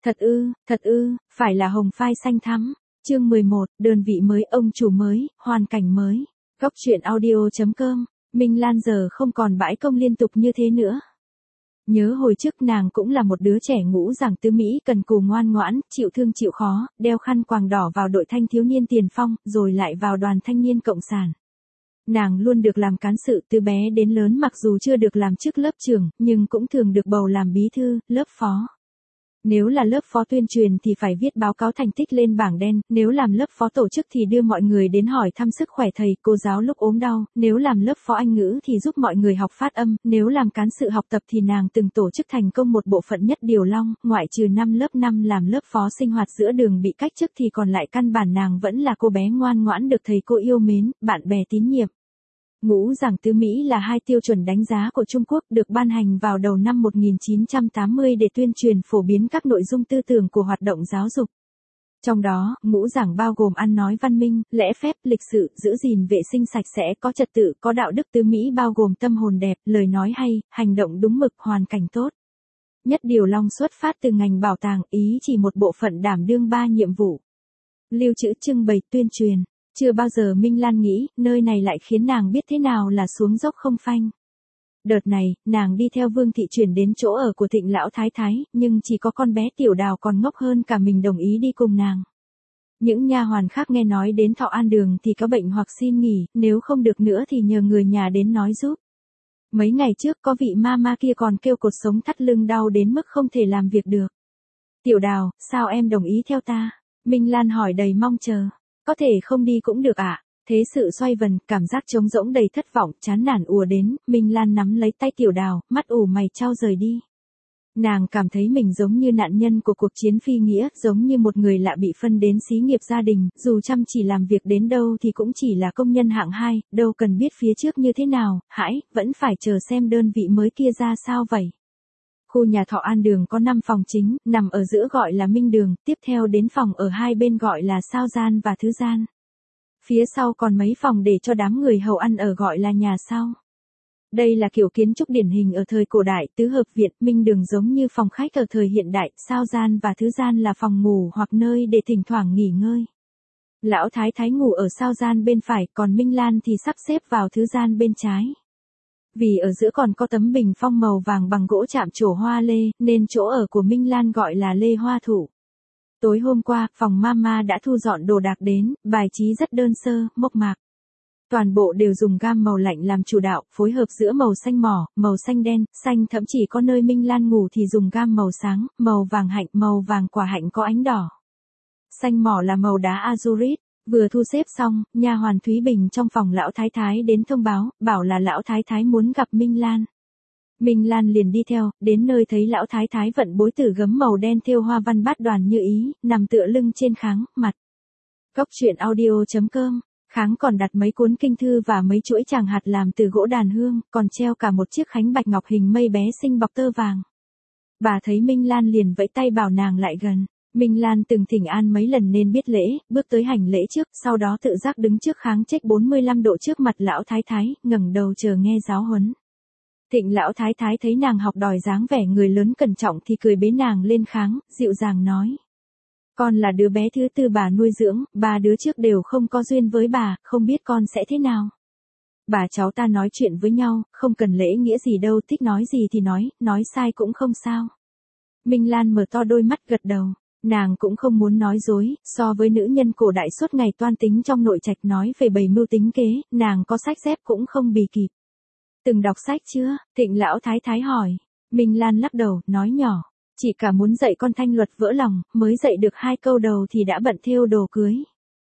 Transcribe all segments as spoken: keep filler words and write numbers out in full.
Thật ư, thật ư, phải là hồng phai xanh thắm. Chương mười một, đơn vị mới, ông chủ mới, hoàn cảnh mới. Góc truyện audio.com, Minh Lan giờ không còn bãi công liên tục như thế nữa. Nhớ hồi trước nàng cũng là một đứa trẻ ngũ giảng tứ Mỹ cần cù ngoan ngoãn, chịu thương chịu khó, đeo khăn quàng đỏ vào đội thanh thiếu niên tiền phong, rồi lại vào đoàn thanh niên cộng sản. Nàng luôn được làm cán sự từ bé đến lớn, mặc dù chưa được làm chức lớp trưởng, nhưng cũng thường được bầu làm bí thư, lớp phó. Nếu là lớp phó tuyên truyền thì phải viết báo cáo thành tích lên bảng đen, nếu làm lớp phó tổ chức thì đưa mọi người đến hỏi thăm sức khỏe thầy, cô giáo lúc ốm đau, nếu làm lớp phó Anh ngữ thì giúp mọi người học phát âm, nếu làm cán sự học tập thì nàng từng tổ chức thành công một bộ phận nhất Điều Long, ngoại trừ năm lớp năm làm lớp phó sinh hoạt giữa đường bị cách chức thì còn lại căn bản nàng vẫn là cô bé ngoan ngoãn được thầy cô yêu mến, bạn bè tín nhiệm. Ngũ giảng tứ Mỹ là hai tiêu chuẩn đánh giá của Trung Quốc được ban hành vào đầu năm một nghìn chín trăm tám mươi để tuyên truyền phổ biến các nội dung tư tưởng của hoạt động giáo dục. Trong đó, ngũ giảng bao gồm ăn nói văn minh, lễ phép, lịch sự, giữ gìn vệ sinh sạch sẽ, có trật tự, có đạo đức. Tứ Mỹ bao gồm tâm hồn đẹp, lời nói hay, hành động đúng mực, hoàn cảnh tốt. Nhất Điều Long xuất phát từ ngành bảo tàng, ý chỉ một bộ phận đảm đương ba nhiệm vụ: lưu trữ, trưng bày, tuyên truyền. Chưa bao giờ Minh Lan nghĩ, nơi này lại khiến nàng biết thế nào là xuống dốc không phanh. Đợt này, nàng đi theo Vương Thị chuyển đến chỗ ở của Thịnh lão thái thái, nhưng chỉ có con bé Tiểu Đào còn ngốc hơn cả mình đồng ý đi cùng nàng. Những nha hoàn khác nghe nói đến Thọ An Đường thì có bệnh hoặc xin nghỉ, nếu không được nữa thì nhờ người nhà đến nói giúp. Mấy ngày trước có vị mama kia còn kêu cột sống thắt lưng đau đến mức không thể làm việc được. Tiểu Đào, sao em đồng ý theo ta? Minh Lan hỏi đầy mong chờ. Có thể không đi cũng được ạ. À? Thế sự xoay vần, cảm giác trống rỗng đầy thất vọng, chán nản ùa đến, Minh Lan nắm lấy tay Tiểu Đào, mắt ủ mày chau rời đi. Nàng cảm thấy mình giống như nạn nhân của cuộc chiến phi nghĩa, giống như một người lạ bị phân đến xí nghiệp gia đình, dù chăm chỉ làm việc đến đâu thì cũng chỉ là công nhân hạng hai, đâu cần biết phía trước như thế nào, hãi, vẫn phải chờ xem đơn vị mới kia ra sao vậy. Khu nhà Thọ An Đường có năm phòng chính, nằm ở giữa gọi là Minh Đường, tiếp theo đến phòng ở hai bên gọi là Sao Gian và Thứ Gian. Phía sau còn mấy phòng để cho đám người hầu ăn ở gọi là nhà sau. Đây là kiểu kiến trúc điển hình ở thời cổ đại, tứ hợp viện. Minh Đường giống như phòng khách ở thời hiện đại, Sao Gian và Thứ Gian là phòng ngủ hoặc nơi để thỉnh thoảng nghỉ ngơi. Lão thái thái ngủ ở Sao Gian bên phải, còn Minh Lan thì sắp xếp vào Thứ Gian bên trái. Vì ở giữa còn có tấm bình phong màu vàng bằng gỗ chạm trổ hoa lê, nên chỗ ở của Minh Lan gọi là Lê Hoa Thụ. Tối hôm qua, phòng mama đã thu dọn đồ đạc đến, bài trí rất đơn sơ, mộc mạc. Toàn bộ đều dùng gam màu lạnh làm chủ đạo, phối hợp giữa màu xanh mỏ, màu xanh đen, xanh, thậm chí có nơi Minh Lan ngủ thì dùng gam màu sáng, màu vàng hạnh, màu vàng quả hạnh có ánh đỏ. Xanh mỏ là màu đá azurit. Vừa thu xếp xong, nha hoàn Thúy Bình trong phòng lão thái thái đến thông báo, bảo là lão thái thái muốn gặp Minh Lan. Minh Lan liền đi theo, đến nơi thấy lão thái thái vận bối tử gấm màu đen thêu hoa văn bát đoàn như ý, nằm tựa lưng trên kháng, mặt. Góc truyện audio.com, kháng còn đặt mấy cuốn kinh thư và mấy chuỗi tràng hạt làm từ gỗ đàn hương, còn treo cả một chiếc khánh bạch ngọc hình mây bé xinh bọc tơ vàng. Bà thấy Minh Lan liền vẫy tay bảo nàng lại gần. Minh Lan từng thỉnh an mấy lần nên biết lễ, bước tới hành lễ trước, sau đó tự giác đứng trước kháng trách bốn mươi lăm độ trước mặt lão thái thái, ngẩng đầu chờ nghe giáo huấn. Thịnh lão thái thái thấy nàng học đòi dáng vẻ người lớn cẩn trọng thì cười bế nàng lên kháng, dịu dàng nói: Con là đứa bé thứ tư bà nuôi dưỡng, ba đứa trước đều không có duyên với bà, không biết con sẽ thế nào. Bà cháu ta nói chuyện với nhau, không cần lễ nghĩa gì đâu, thích nói gì thì nói, nói sai cũng không sao. Minh Lan mở to đôi mắt gật đầu. Nàng cũng không muốn nói dối, so với nữ nhân cổ đại suốt ngày toan tính trong nội trạch nói về bày mưu tính kế, nàng có sách dép cũng không bì kịp. Từng đọc sách chưa? Thịnh lão thái thái hỏi. Minh Lan lắc đầu, nói nhỏ, chỉ cả muốn dạy con thanh luật vỡ lòng, mới dạy được hai câu đầu thì đã bận thêu đồ cưới.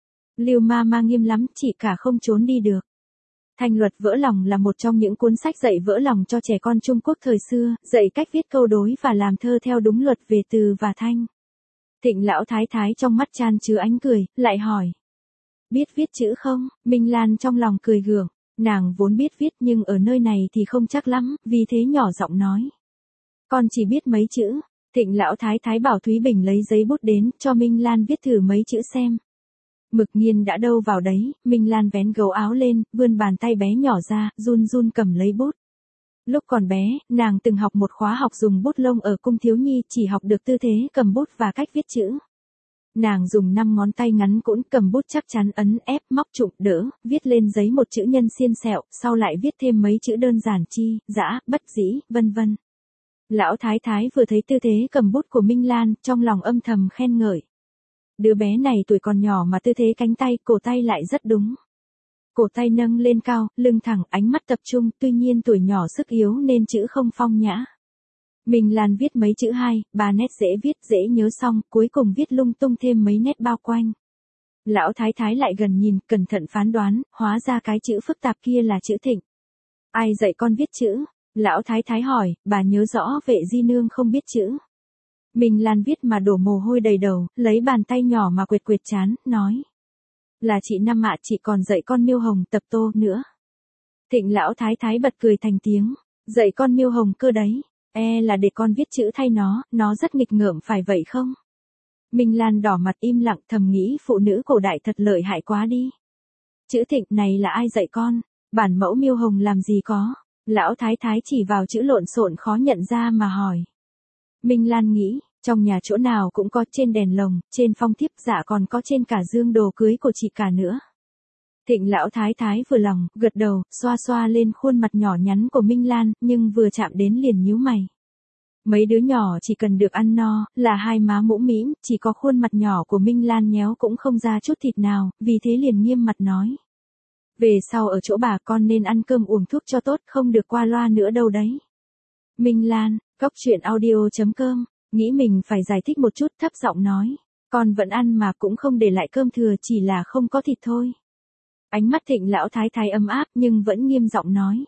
Lưu ma ma nghiêm lắm, chỉ cả không trốn đi được. Thanh luật vỡ lòng là một trong những cuốn sách dạy vỡ lòng cho trẻ con Trung Quốc thời xưa, dạy cách viết câu đối và làm thơ theo đúng luật về từ và thanh. Thịnh lão thái thái trong mắt chan chứa ánh cười, lại hỏi. Biết viết chữ không? Minh Lan trong lòng cười gượng, nàng vốn biết viết nhưng ở nơi này thì không chắc lắm, vì thế nhỏ giọng nói. Con chỉ biết mấy chữ. Thịnh lão thái thái bảo Thúy Bình lấy giấy bút đến, cho Minh Lan viết thử mấy chữ xem. Mực nghiên đã đâu vào đấy, Minh Lan vén gấu áo lên, vươn bàn tay bé nhỏ ra, run run cầm lấy bút. Lúc còn bé, nàng từng học một khóa học dùng bút lông ở cung thiếu nhi, chỉ học được tư thế cầm bút và cách viết chữ. Nàng dùng năm ngón tay ngắn cũn cầm bút chắc chắn ấn ép móc trụng đỡ, viết lên giấy một chữ nhân xiên sẹo, sau lại viết thêm mấy chữ đơn giản chi, dã, bất dĩ, vân vân. Lão thái thái vừa thấy tư thế cầm bút của Minh Lan, trong lòng âm thầm khen ngợi. Đứa bé này tuổi còn nhỏ mà tư thế cánh tay, cổ tay lại rất đúng. Cổ tay nâng lên cao, lưng thẳng, ánh mắt tập trung, tuy nhiên tuổi nhỏ sức yếu nên chữ không phong nhã. Minh Lan viết mấy chữ hai, ba nét dễ viết, dễ nhớ xong, cuối cùng viết lung tung thêm mấy nét bao quanh. Lão thái thái lại gần nhìn, cẩn thận phán đoán, hóa ra cái chữ phức tạp kia là chữ Thịnh. Ai dạy con viết chữ? Lão thái thái hỏi, bà nhớ rõ Vệ di nương không biết chữ. Minh Lan viết mà đổ mồ hôi đầy đầu, lấy bàn tay nhỏ mà quệt quệt trán, nói. Là chị Năm ạ, chị còn dạy con Miêu Hồng tập tô nữa. Thịnh lão thái thái bật cười thành tiếng, dạy con Miêu Hồng cơ đấy, e là để con viết chữ thay nó, nó rất nghịch ngợm phải vậy không? Minh Lan đỏ mặt im lặng thầm nghĩ phụ nữ cổ đại thật lợi hại quá đi. Chữ Thịnh này là ai dạy con? Bản mẫu Miêu Hồng làm gì có? Lão thái thái chỉ vào chữ lộn xộn khó nhận ra mà hỏi. Minh Lan nghĩ, trong nhà chỗ nào cũng có, trên đèn lồng, trên phong thiếp, dạ còn có trên cả dương đồ cưới của chị cả nữa. Thịnh lão thái thái vừa lòng, gật đầu, xoa xoa lên khuôn mặt nhỏ nhắn của Minh Lan, nhưng vừa chạm đến liền nhíu mày. Mấy đứa nhỏ chỉ cần được ăn no, là hai má mũm mĩm, chỉ có khuôn mặt nhỏ của Minh Lan nhéo cũng không ra chút thịt nào, vì thế liền nghiêm mặt nói. Về sau ở chỗ bà con nên ăn cơm uống thuốc cho tốt, không được qua loa nữa đâu đấy. Minh Lan, Cóc Truyện Audio chấm com, nghĩ mình phải giải thích một chút, thấp giọng nói. Con vẫn ăn mà cũng không để lại cơm thừa, chỉ là không có thịt thôi. Ánh mắt Thịnh lão thái thái ấm áp nhưng vẫn nghiêm giọng nói.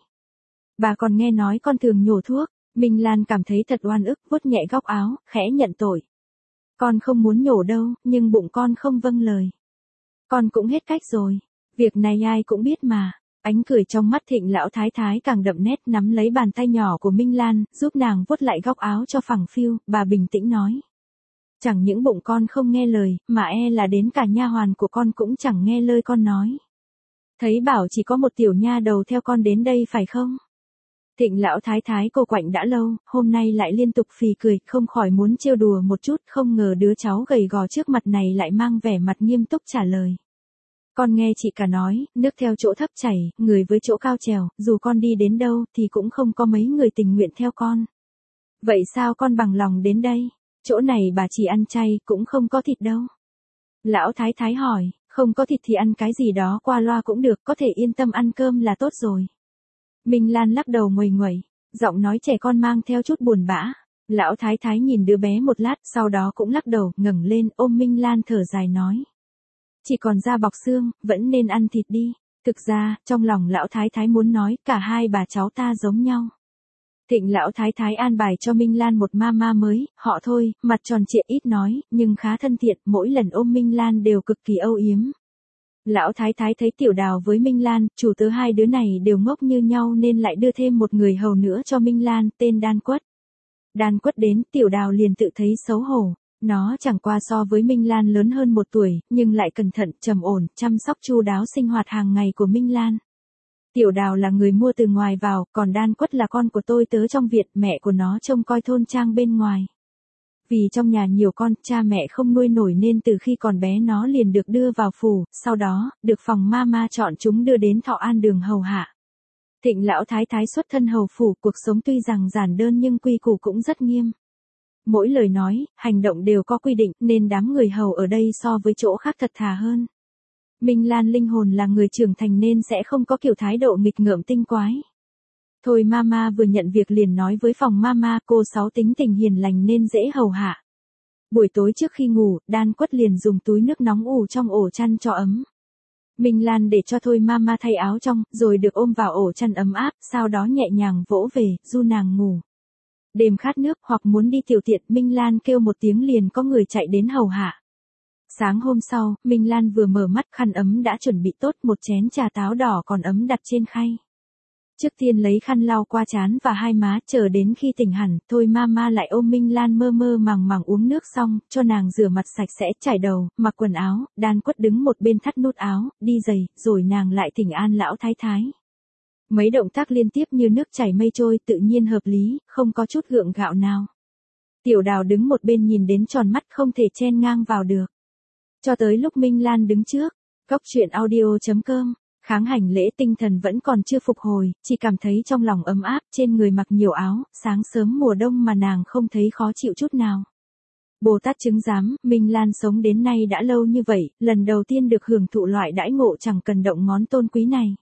Bà còn nghe nói con thường nhổ thuốc. Minh Lan cảm thấy thật oan ức, vuốt nhẹ góc áo, khẽ nhận tội. Con không muốn nhổ đâu, nhưng bụng con không vâng lời. Con cũng hết cách rồi. Việc này ai cũng biết mà. Ánh cười trong mắt Thịnh lão thái thái càng đậm nét, nắm lấy bàn tay nhỏ của Minh Lan, giúp nàng vuốt lại góc áo cho phẳng phiu, bà bình tĩnh nói. Chẳng những bụng con không nghe lời, mà e là đến cả nha hoàn của con cũng chẳng nghe lời con nói. Thấy bảo chỉ có một tiểu nha đầu theo con đến đây phải không? Thịnh lão thái thái cô quạnh đã lâu, hôm nay lại liên tục phì cười, không khỏi muốn trêu đùa một chút, không ngờ đứa cháu gầy gò trước mặt này lại mang vẻ mặt nghiêm túc trả lời. Con nghe chị cả nói, nước theo chỗ thấp chảy, người với chỗ cao trèo, dù con đi đến đâu thì cũng không có mấy người tình nguyện theo con. Vậy sao con bằng lòng đến đây? Chỗ này bà chỉ ăn chay, cũng không có thịt đâu. Lão thái thái hỏi, không có thịt thì ăn cái gì đó qua loa cũng được, có thể yên tâm ăn cơm là tốt rồi. Minh Lan lắc đầu nguầy nguẩy, giọng nói trẻ con mang theo chút buồn bã. Lão thái thái nhìn đứa bé một lát, sau đó cũng lắc đầu, ngẩng lên, ôm Minh Lan thở dài nói. Chỉ còn da bọc xương, vẫn nên ăn thịt đi. Thực ra, trong lòng lão thái thái muốn nói, cả hai bà cháu ta giống nhau. Thịnh lão thái thái an bài cho Minh Lan một mama mới, họ Thôi, mặt tròn trịa ít nói, nhưng khá thân thiện, mỗi lần ôm Minh Lan đều cực kỳ âu yếm. Lão thái thái thấy Tiểu Đào với Minh Lan, chủ tớ hai đứa này đều ngốc như nhau nên lại đưa thêm một người hầu nữa cho Minh Lan, tên Đan Quất. Đan Quất đến, Tiểu Đào liền tự thấy xấu hổ. Nó chẳng qua so với Minh Lan lớn hơn một tuổi, nhưng lại cẩn thận, trầm ổn, chăm sóc chu đáo sinh hoạt hàng ngày của Minh Lan. Tiểu Đào là người mua từ ngoài vào, còn Đan Quất là con của tôi tớ trong viện, mẹ của nó trông coi thôn trang bên ngoài. Vì trong nhà nhiều con, cha mẹ không nuôi nổi nên từ khi còn bé nó liền được đưa vào phủ, sau đó, được phòng mama chọn chúng đưa đến Thọ An đường hầu hạ. Thịnh lão thái thái xuất thân hầu phủ, cuộc sống tuy rằng giản đơn nhưng quy củ cũng rất nghiêm. Mỗi lời nói, hành động đều có quy định, nên đám người hầu ở đây so với chỗ khác thật thà hơn. Minh Lan linh hồn là người trưởng thành nên sẽ không có kiểu thái độ nghịch ngợm tinh quái. Thôi mama vừa nhận việc liền nói với phòng mama, cô Sáu tính tình hiền lành nên dễ hầu hạ. Buổi tối trước khi ngủ, Đan Quất liền dùng túi nước nóng ủ trong ổ chăn cho ấm. Minh Lan để cho Thôi mama thay áo trong, rồi được ôm vào ổ chăn ấm áp, sau đó nhẹ nhàng vỗ về, du nàng ngủ. Đêm khát nước hoặc muốn đi tiểu tiện, Minh Lan kêu một tiếng liền có người chạy đến hầu hạ. Sáng hôm sau, Minh Lan vừa mở mắt, khăn ấm đã chuẩn bị tốt, một chén trà táo đỏ còn ấm đặt trên khay. Trước tiên lấy khăn lau qua trán và hai má, chờ đến khi tỉnh hẳn, Thôi mama lại ôm Minh Lan mơ mơ màng màng uống nước xong, cho nàng rửa mặt sạch sẽ, trải đầu, mặc quần áo. Đan Quất đứng một bên thắt nút áo, đi giày, rồi nàng lại thỉnh an lão thái thái. Mấy động tác liên tiếp như nước chảy mây trôi, tự nhiên hợp lý, không có chút gượng gạo nào. Tiểu Đào đứng một bên nhìn đến tròn mắt, không thể chen ngang vào được. Cho tới lúc Minh Lan đứng trước, Cốc truyện audio chấm com, kháng hành lễ tinh thần vẫn còn chưa phục hồi, chỉ cảm thấy trong lòng ấm áp, trên người mặc nhiều áo, sáng sớm mùa đông mà nàng không thấy khó chịu chút nào. Bồ Tát chứng giám, Minh Lan sống đến nay đã lâu như vậy, lần đầu tiên được hưởng thụ loại đãi ngộ chẳng cần động ngón tôn quý này.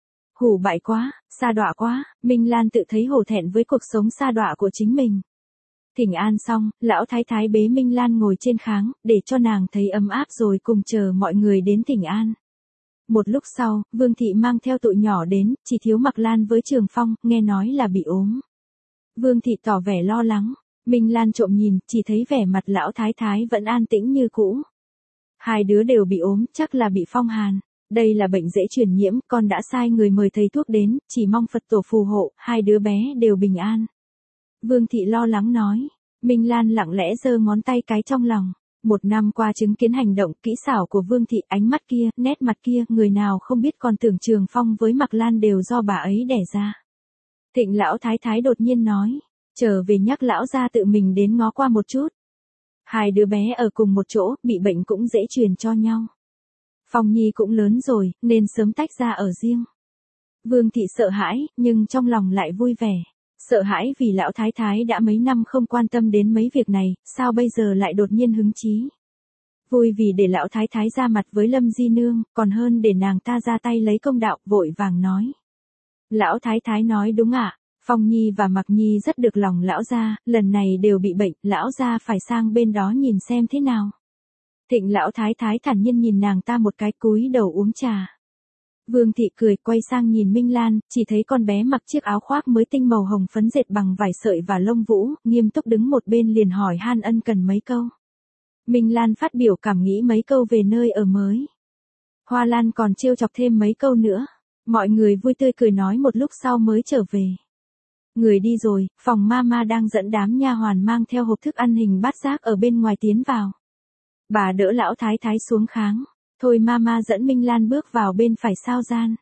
Hủ bại quá, sa đọa quá, Minh Lan tự thấy hổ thẹn với cuộc sống sa đọa của chính mình. Thỉnh an xong, lão thái thái bế Minh Lan ngồi trên kháng, để cho nàng thấy ấm áp rồi cùng chờ mọi người đến thỉnh an. Một lúc sau, Vương Thị mang theo tụi nhỏ đến, chỉ thiếu Mặc Lan với Trường Phong, nghe nói là bị ốm. Vương Thị tỏ vẻ lo lắng, Minh Lan trộm nhìn, chỉ thấy vẻ mặt lão thái thái vẫn an tĩnh như cũ. Hai đứa đều bị ốm, chắc là bị phong hàn. Đây là bệnh dễ truyền nhiễm, con đã sai người mời thầy thuốc đến, chỉ mong Phật tổ phù hộ, hai đứa bé đều bình an. Vương Thị lo lắng nói, Minh Lan lặng lẽ giơ ngón tay cái trong lòng. Một năm qua chứng kiến hành động kỹ xảo của Vương Thị, ánh mắt kia, nét mặt kia, người nào không biết, còn tưởng Trường Phong với Mặc Lan đều do bà ấy đẻ ra. Thịnh lão thái thái đột nhiên nói, trở về nhắc lão gia tự mình đến ngó qua một chút. Hai đứa bé ở cùng một chỗ, bị bệnh cũng dễ truyền cho nhau. Phong Nhi cũng lớn rồi, nên sớm tách ra ở riêng. Vương Thị sợ hãi, nhưng trong lòng lại vui vẻ. Sợ hãi vì lão thái thái đã mấy năm không quan tâm đến mấy việc này, sao bây giờ lại đột nhiên hứng chí. Vui vì để lão thái thái ra mặt với Lâm Di Nương, còn hơn để nàng ta ra tay lấy công đạo, vội vàng nói. Lão thái thái nói đúng ạ, Phong Nhi và Mặc Nhi rất được lòng lão gia, lần này đều bị bệnh, lão gia phải sang bên đó nhìn xem thế nào. Thịnh lão thái thái thản nhiên nhìn nàng ta một cái, cúi đầu uống trà. Vương Thị cười, quay sang nhìn Minh Lan, chỉ thấy con bé mặc chiếc áo khoác mới tinh màu hồng phấn dệt bằng vải sợi và lông vũ, nghiêm túc đứng một bên liền hỏi han ân cần mấy câu. Minh Lan phát biểu cảm nghĩ mấy câu về nơi ở mới. Hoa Lan còn trêu chọc thêm mấy câu nữa. Mọi người vui tươi cười nói một lúc sau mới trở về. Người đi rồi, phòng mama đang dẫn đám nha hoàn mang theo hộp thức ăn hình bát giác ở bên ngoài tiến vào. Bà đỡ lão thái thái xuống kháng. Thôi mama dẫn Minh Lan bước vào bên phải sao gian.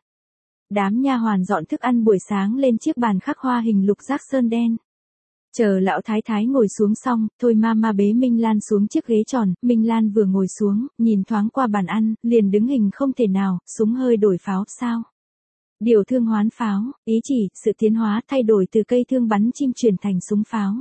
Đám nha hoàn dọn thức ăn buổi sáng lên chiếc bàn khắc hoa hình lục giác sơn đen. Chờ lão thái thái ngồi xuống xong, thôi mama bế Minh Lan xuống chiếc ghế tròn, Minh Lan vừa ngồi xuống, nhìn thoáng qua bàn ăn, liền đứng hình không thể nào, súng hơi đổi pháo, sao? Điều thương hoán pháo, ý chỉ, sự tiến hóa thay đổi từ cây thương bắn chim chuyển thành súng pháo.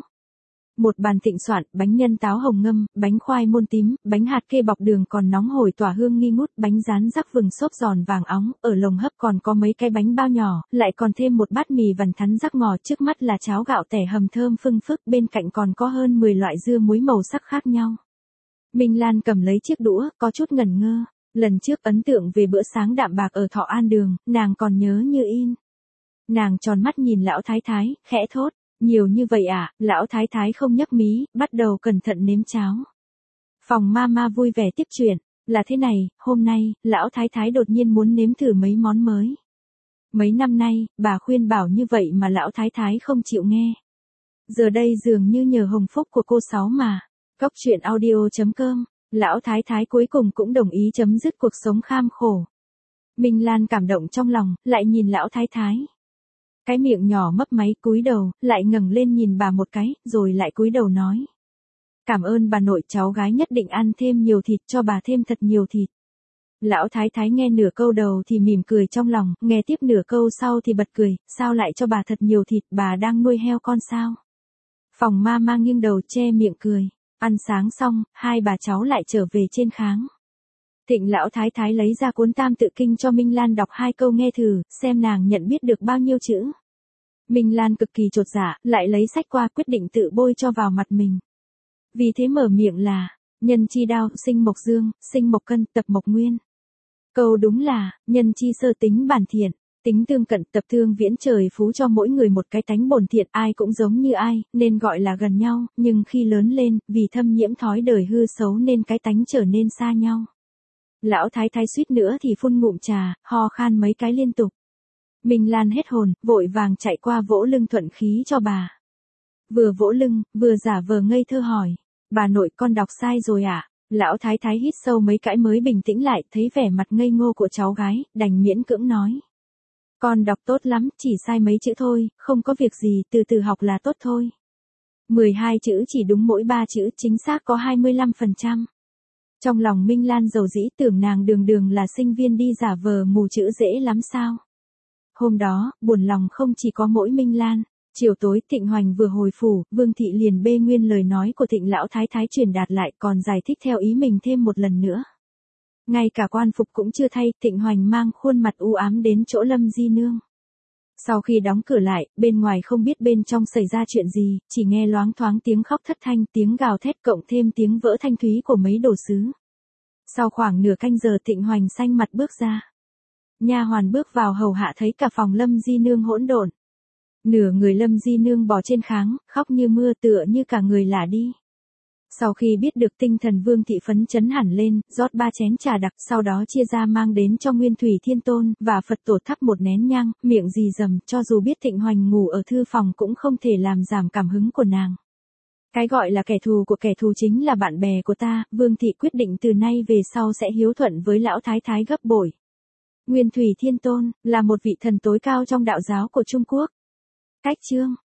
Một bàn thịnh soạn, bánh nhân táo hồng ngâm, bánh khoai môn tím, bánh hạt kê bọc đường còn nóng hổi tỏa hương nghi ngút, bánh rán rắc vừng xốp giòn vàng óng, ở lồng hấp còn có mấy cái bánh bao nhỏ, lại còn thêm một bát mì vằn thắn rắc ngò, trước mắt là cháo gạo tẻ hầm thơm phưng phức, bên cạnh còn có hơn mười loại dưa muối màu sắc khác nhau. Minh Lan cầm lấy chiếc đũa, có chút ngẩn ngơ, lần trước ấn tượng về bữa sáng đạm bạc ở Thọ An Đường, nàng còn nhớ như in. Nàng tròn mắt nhìn lão thái thái, khẽ thốt. Nhiều như vậy à, lão thái thái không nhấc mí, bắt đầu cẩn thận nếm cháo. Phòng mama vui vẻ tiếp chuyện, là thế này, hôm nay, lão thái thái đột nhiên muốn nếm thử mấy món mới. Mấy năm nay, bà khuyên bảo như vậy mà lão thái thái không chịu nghe. Giờ đây dường như nhờ hồng phúc của cô Sáu mà. Cốc truyện audio chấm com, lão thái thái cuối cùng cũng đồng ý chấm dứt cuộc sống kham khổ. Minh Lan cảm động trong lòng, lại nhìn lão thái thái. Cái miệng nhỏ mấp máy cúi đầu, lại ngẩng lên nhìn bà một cái, rồi lại cúi đầu nói. Cảm ơn bà nội, cháu gái nhất định ăn thêm nhiều thịt, cho bà thêm thật nhiều thịt. Lão thái thái nghe nửa câu đầu thì mỉm cười trong lòng, nghe tiếp nửa câu sau thì bật cười, sao lại cho bà thật nhiều thịt, bà đang nuôi heo con sao? Phòng ma mang nghiêng đầu che miệng cười, ăn sáng xong, hai bà cháu lại trở về trên kháng. Thịnh lão thái thái lấy ra cuốn Tam Tự Kinh cho Minh Lan đọc hai câu nghe thử, xem nàng nhận biết được bao nhiêu chữ. Minh Lan cực kỳ chột dạ, lại lấy sách qua quyết định tự bôi cho vào mặt mình. Vì thế mở miệng là, nhân chi đao, sinh mộc dương, sinh mộc cân, tập mộc nguyên. Câu đúng là, nhân chi sơ tính bản thiện, tính tương cận, tập thương viễn, trời phú cho mỗi người một cái tánh bổn thiện, ai cũng giống như ai, nên gọi là gần nhau, nhưng khi lớn lên, vì thâm nhiễm thói đời hư xấu nên cái tánh trở nên xa nhau. Lão thái thái suýt nữa thì phun ngụm trà, ho khan mấy cái liên tục. Minh Lan hết hồn, vội vàng chạy qua vỗ lưng thuận khí cho bà. Vừa vỗ lưng, vừa giả vờ ngây thơ hỏi, bà nội con đọc sai rồi ạ? À? Lão thái thái hít sâu mấy cái mới bình tĩnh lại, thấy vẻ mặt ngây ngô của cháu gái, đành miễn cưỡng nói. Con đọc tốt lắm, chỉ sai mấy chữ thôi, không có việc gì, từ từ học là tốt thôi. mười hai chữ chỉ đúng mỗi ba chữ, chính xác có hai mươi lăm phần trăm. Trong lòng Minh Lan dầu dĩ, tưởng nàng đường đường là sinh viên đi giả vờ mù chữ dễ lắm sao. Hôm đó, buồn lòng không chỉ có mỗi Minh Lan. Chiều tối Thịnh Hoành vừa hồi phủ, Vương Thị liền bê nguyên lời nói của Thịnh lão thái thái truyền đạt lại, còn giải thích theo ý mình thêm một lần nữa. Ngay cả quan phục cũng chưa thay, Thịnh Hoành mang khuôn mặt u ám đến chỗ Lâm Di Nương. Sau khi đóng cửa lại, bên ngoài không biết bên trong xảy ra chuyện gì, chỉ nghe loáng thoáng tiếng khóc thất thanh, tiếng gào thét cộng thêm tiếng vỡ thanh thúy của mấy đồ sứ. Sau khoảng nửa canh giờ Thịnh Hoành xanh mặt bước ra. Nha hoàn bước vào hầu hạ thấy cả phòng Lâm Di Nương hỗn độn. Nửa người Lâm Di Nương bò trên kháng, khóc như mưa, tựa như cả người lả đi. Sau khi biết được tinh thần Vương Thị phấn chấn hẳn lên, rót ba chén trà đặc, sau đó chia ra mang đến cho Nguyên Thủy Thiên Tôn, và Phật Tổ thắp một nén nhang, miệng rì rầm, cho dù biết Thịnh Hoành ngủ ở thư phòng cũng không thể làm giảm cảm hứng của nàng. Cái gọi là kẻ thù của kẻ thù chính là bạn bè của ta, Vương Thị quyết định từ nay về sau sẽ hiếu thuận với lão thái thái gấp bội. Nguyên Thủy Thiên Tôn, là một vị thần tối cao trong đạo giáo của Trung Quốc. Cách chương